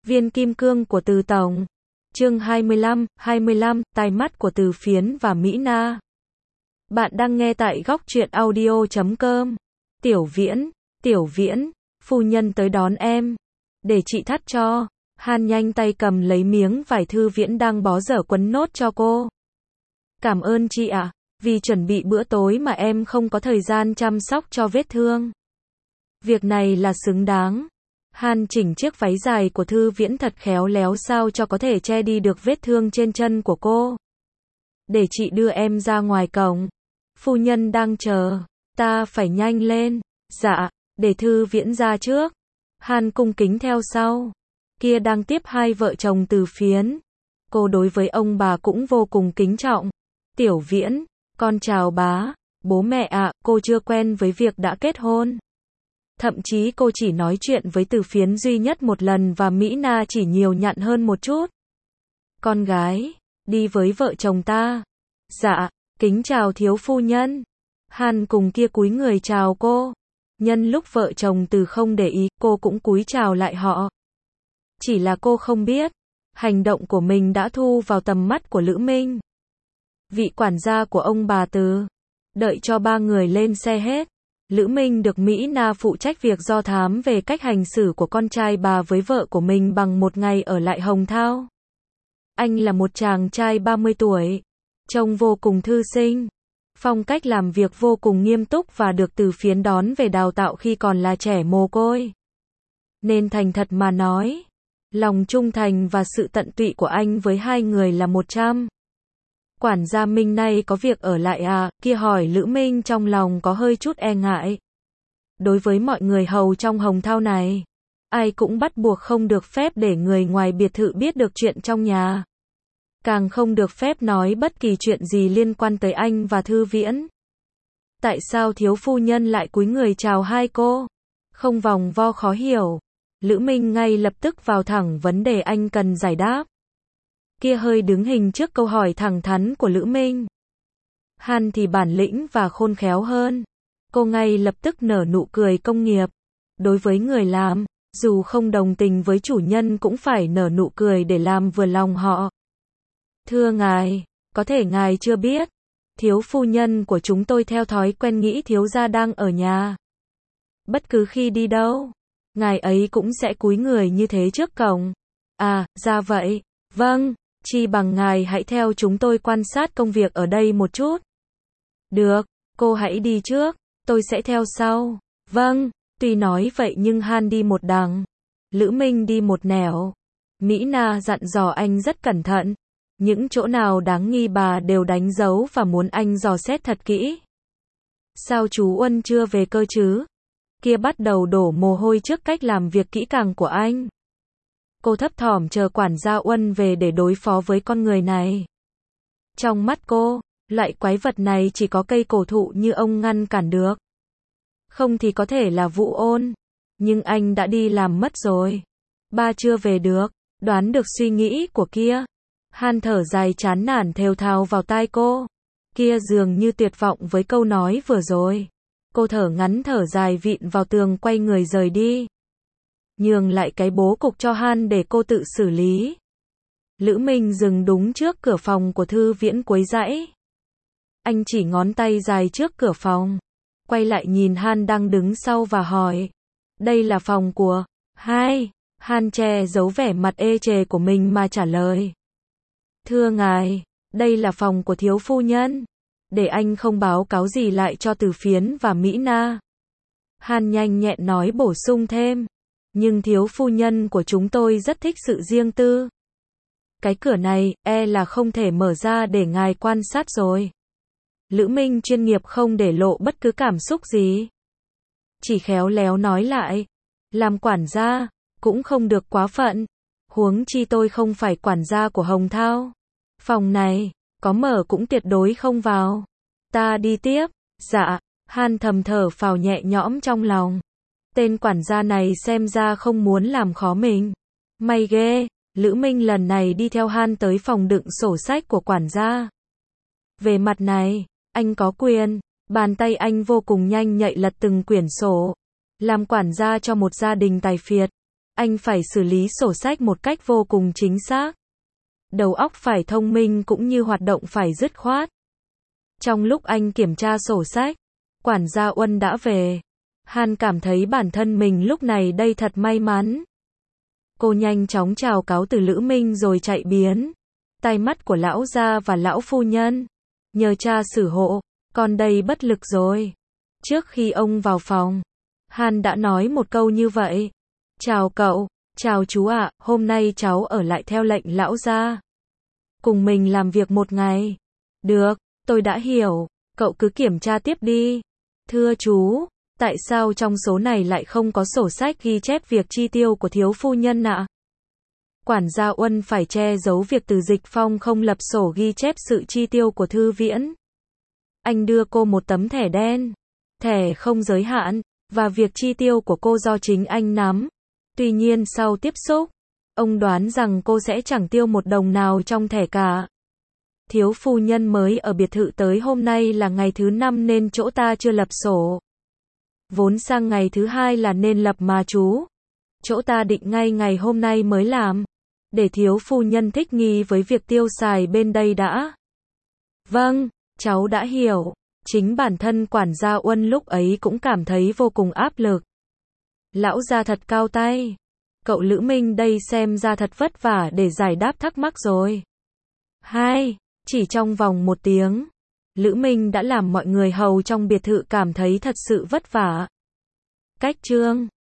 Viên kim cương của Từ Tổng. Chương 25, tai mắt của Từ Phiến và Mỹ Na. Bạn đang nghe tại góc truyện audio.com. Tiểu Viễn, phu nhân tới đón em. Để chị thắt cho. Han nhanh tay cầm lấy miếng vải Thư Viễn đang bó dở quấn nốt cho cô. Cảm ơn chị ạ, vì chuẩn bị bữa tối mà em không có thời gian chăm sóc cho vết thương. Việc này là xứng đáng. Han chỉnh chiếc váy dài của Thư Viễn thật khéo léo sao cho có thể che đi được vết thương trên chân của cô. Để chị đưa em ra ngoài cổng. Phu nhân đang chờ, ta phải nhanh lên. Dạ, để Thư Viễn ra trước. Han cung kính theo sau. Kia đang tiếp hai vợ chồng Từ Phiến. Cô đối với ông bà cũng vô cùng kính trọng. Tiểu Viễn, con chào bá. Bố mẹ ạ, cô chưa quen với việc đã kết hôn. Thậm chí cô chỉ nói chuyện với Từ Phiến duy nhất một lần và Mỹ Na chỉ nhiều nhặn hơn một chút. Con gái, đi với vợ chồng ta. Dạ, kính chào thiếu phu nhân. Han cùng kia cúi người chào cô. Nhân lúc vợ chồng Từ không để ý, cô cũng cúi chào lại họ. Chỉ là cô không biết, hành động của mình đã thu vào tầm mắt của Lữ Minh. Vị quản gia của ông bà Từ. Đợi cho ba người lên xe hết. Lữ Minh được Mỹ Na phụ trách việc do thám về cách hành xử của con trai bà với vợ của mình bằng một ngày ở lại Hồng Thao. Anh là một chàng trai 30 tuổi, trông vô cùng thư sinh, phong cách làm việc vô cùng nghiêm túc và được Từ Phiến đón về đào tạo khi còn là trẻ mồ côi. Nên thành thật mà nói, lòng trung thành và sự tận tụy của anh với hai người là 100. Quản gia Minh nay có việc ở lại à, kia hỏi Lữ Minh trong lòng có hơi chút e ngại. Đối với mọi người hầu trong Hồng Thao này, ai cũng bắt buộc không được phép để người ngoài biệt thự biết được chuyện trong nhà. Càng không được phép nói bất kỳ chuyện gì liên quan tới anh và Thư Viễn. Tại sao thiếu phu nhân lại cúi người chào hai cô? Không vòng vo khó hiểu. Lữ Minh ngay lập tức vào thẳng vấn đề anh cần giải đáp. Kia hơi đứng hình trước câu hỏi thẳng thắn của Lữ Minh. Han thì bản lĩnh và khôn khéo hơn. Cô ngay lập tức nở nụ cười công nghiệp. Đối với người làm, dù không đồng tình với chủ nhân cũng phải nở nụ cười để làm vừa lòng họ. Thưa ngài, có thể ngài chưa biết, thiếu phu nhân của chúng tôi theo thói quen nghĩ thiếu gia đang ở nhà. Bất cứ khi đi đâu, ngài ấy cũng sẽ cúi người như thế trước cổng. À, ra vậy. Vâng, chi bằng ngài hãy theo chúng tôi quan sát công việc ở đây một chút. Được, cô hãy đi trước, tôi sẽ theo sau. Vâng, tuy nói vậy nhưng Han đi một đằng, Lữ Minh đi một nẻo. Mỹ Na dặn dò anh rất cẩn thận. Những chỗ nào đáng nghi bà đều đánh dấu và muốn anh dò xét thật kỹ. Sao chú Uân chưa về cơ chứ? Kia bắt đầu đổ mồ hôi trước cách làm việc kỹ càng của anh. Cô thấp thỏm chờ quản gia Uân về để đối phó với con người này. Trong mắt cô, loại quái vật này chỉ có cây cổ thụ như ông ngăn cản được. Không thì có thể là Vũ Ôn. Nhưng anh đã đi làm mất rồi. Ba chưa về được. Đoán được suy nghĩ của kia. Han thở dài chán nản thều thào vào tai cô. Kia dường như tuyệt vọng với câu nói vừa rồi. Cô thở ngắn thở dài vịn vào tường quay người rời đi. Nhường lại cái bố cục cho Han để cô tự xử lý. Lữ Minh dừng đúng trước cửa phòng của Thư Viễn quấy rãy. Anh chỉ ngón tay dài trước cửa phòng. Quay lại nhìn Han đang đứng sau và hỏi. Đây là phòng của hai. Han che giấu vẻ mặt ê chề của mình mà trả lời. Thưa ngài, đây là phòng của thiếu phu nhân. Để anh không báo cáo gì lại cho Từ Phiến và Mỹ Na. Han nhanh nhẹn nói bổ sung thêm. Nhưng thiếu phu nhân của chúng tôi rất thích sự riêng tư. Cái cửa này, là không thể mở ra để ngài quan sát rồi. Lữ Minh chuyên nghiệp không để lộ bất cứ cảm xúc gì. Chỉ khéo léo nói lại. Làm quản gia, cũng không được quá phận. Huống chi tôi không phải quản gia của Hồng Thao. Phòng này, có mở cũng tuyệt đối không vào. Ta đi tiếp. Dạ, Han thầm thở phào nhẹ nhõm trong lòng. Tên quản gia này xem ra không muốn làm khó mình. May ghê, Lữ Minh lần này đi theo Han tới phòng đựng sổ sách của quản gia. Về mặt này, anh có quyền. Bàn tay anh vô cùng nhanh nhạy lật từng quyển sổ. Làm quản gia cho một gia đình tài phiệt. Anh phải xử lý sổ sách một cách vô cùng chính xác. Đầu óc phải thông minh cũng như hoạt động phải dứt khoát. Trong lúc anh kiểm tra sổ sách, quản gia Uân đã về. Han cảm thấy bản thân mình lúc này đây thật may mắn. Cô nhanh chóng chào cáo từ Lữ Minh rồi chạy biến. Tai mắt của lão gia và lão phu nhân. Nhờ cha xử hộ, con đây bất lực rồi. Trước khi ông vào phòng, Han đã nói một câu như vậy. Chào cậu, chào chú ạ, hôm nay cháu ở lại theo lệnh lão gia. Cùng mình làm việc một ngày. Được, tôi đã hiểu, cậu cứ kiểm tra tiếp đi. Thưa chú, tại sao trong số này lại không có sổ sách ghi chép việc chi tiêu của thiếu phu nhân ạ? Quản gia Uân phải che giấu việc Từ Dịch Phong không lập sổ ghi chép sự chi tiêu của Thư Viễn. Anh đưa cô một tấm thẻ đen, thẻ không giới hạn, và việc chi tiêu của cô do chính anh nắm. Tuy nhiên sau tiếp xúc, ông đoán rằng cô sẽ chẳng tiêu một đồng nào trong thẻ cả. Thiếu phu nhân mới ở biệt thự tới hôm nay là ngày thứ 5 nên chỗ ta chưa lập sổ. Vốn sang ngày thứ 2 là nên lập mà chú. Chỗ ta định ngay ngày hôm nay mới làm. Để thiếu phu nhân thích nghi với việc tiêu xài bên đây đã. Vâng, cháu đã hiểu. Chính bản thân quản gia Uân lúc ấy cũng cảm thấy vô cùng áp lực. Lão gia thật cao tay. Cậu Lữ Minh đây xem ra thật vất vả để giải đáp thắc mắc rồi. 2. Chỉ trong vòng 1 tiếng, Lữ Minh đã làm mọi người hầu trong biệt thự cảm thấy thật sự vất vả. Cách chương